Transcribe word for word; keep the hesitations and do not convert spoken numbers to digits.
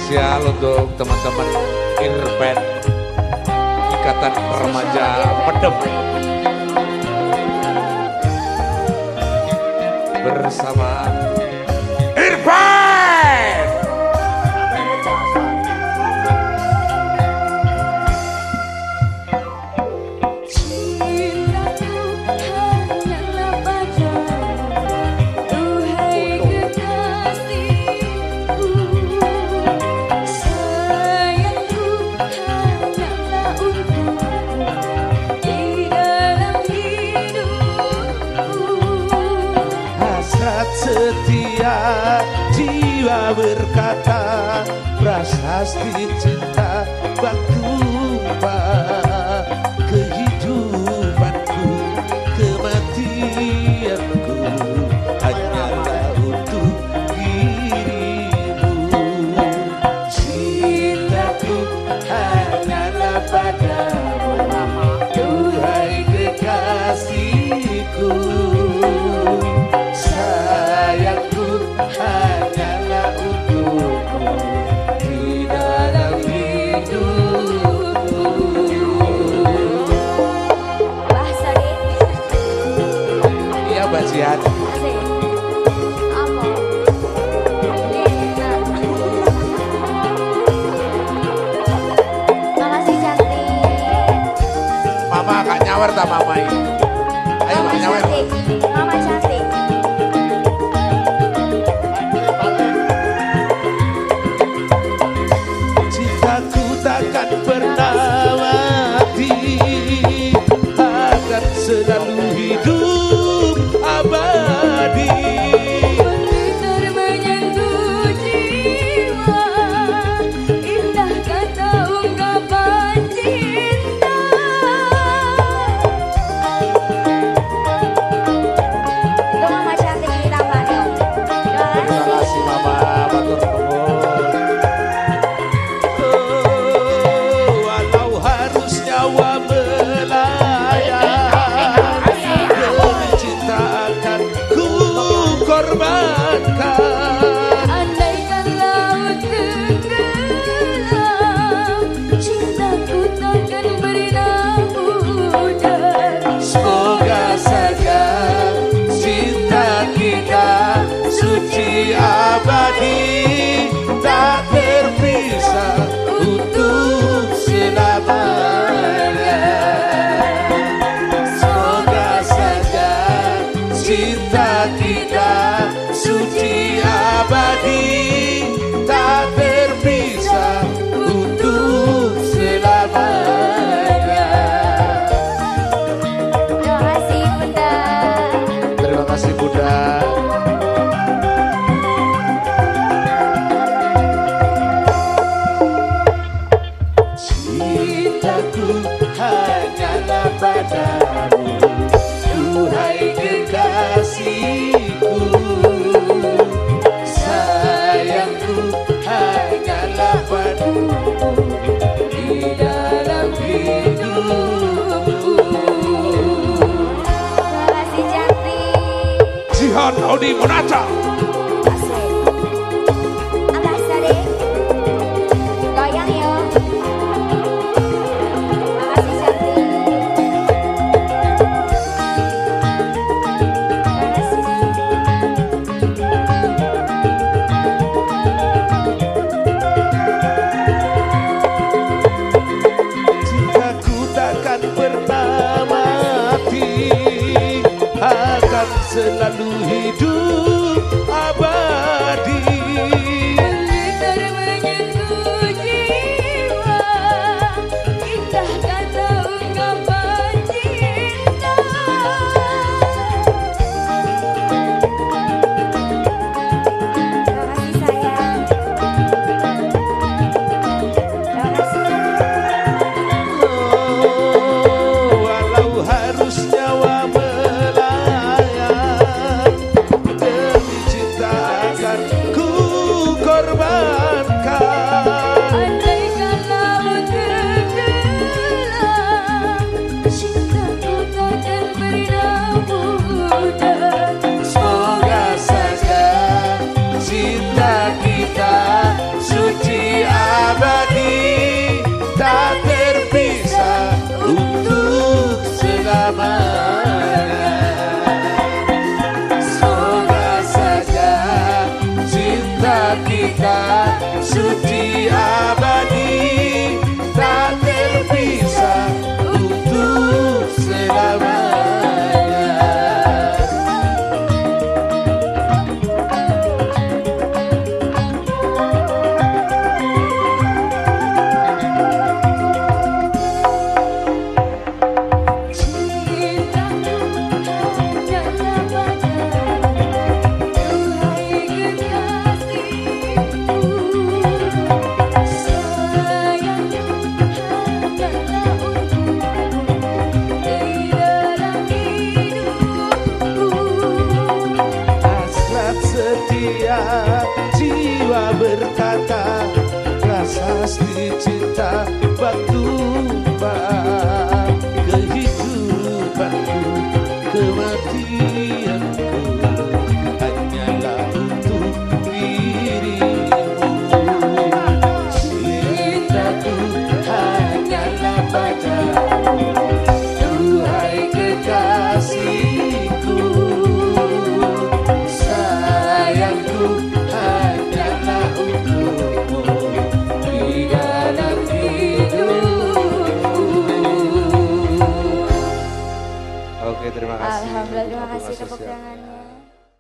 spesial untuk teman-teman Irfan Ikatan Remaja Pedem bersama Irfan. Setia jiwa berkata prasasti cinta bertumpah kehidupanku kematianku hanyalah untuk dirimu cintaku hanyalah padamu duhai kekasihku hanyalah untukmu di dalam hidupku. Bahasa ini. Iya Mbak Jihan. Makasih cantik. Mama agak nyawer tak mama ini. Ayo Mbak nyawer. Mama cantik. Takkan pernah mati, akan selalu hidup abadi. Mendengar menyentuh jiwa, indah kata ungkapan cinta. Itu mama cantik ini tambah dong. Terima kasih mama, batur nuwun. Nyawa melayang demi cinta akan ku korbankan. Andaikan laut tenggelam, cintaku takkan bernah pudar. Semoga saja cinta kita suci abadi, tak terpisah untuk selamanya. Cinta kita suci abadi, tak terpisah untuk selamanya. Terima kasih Bunda. Terima kasih Bunda. Cintaku hanyalah padamu, duhai kekasihku, sayangku hanyalah padamu di dalam hidupku. Terima kasih cantik. Jihan Audi Monata. Selalu hidup abadi. Mendengar menyentuh jiwa, indah kata ungkapan cinta. Terima kasih sayang. Terima kasih. Oh, walau harus nyawa suci selamanya. Semoga saja cinta kita suci abadi, tak terpisah untuk selamanya. Setia jiwa berkata, prasasti cinta batu bak kehidupanku, kematianku hanyalah untuk dirimu. Cintaku hanyalah padamu, duhai kekasihku. Oke, terima kasih. Alhamdulillah, terima kasih Terima tepuk kasih. tangan.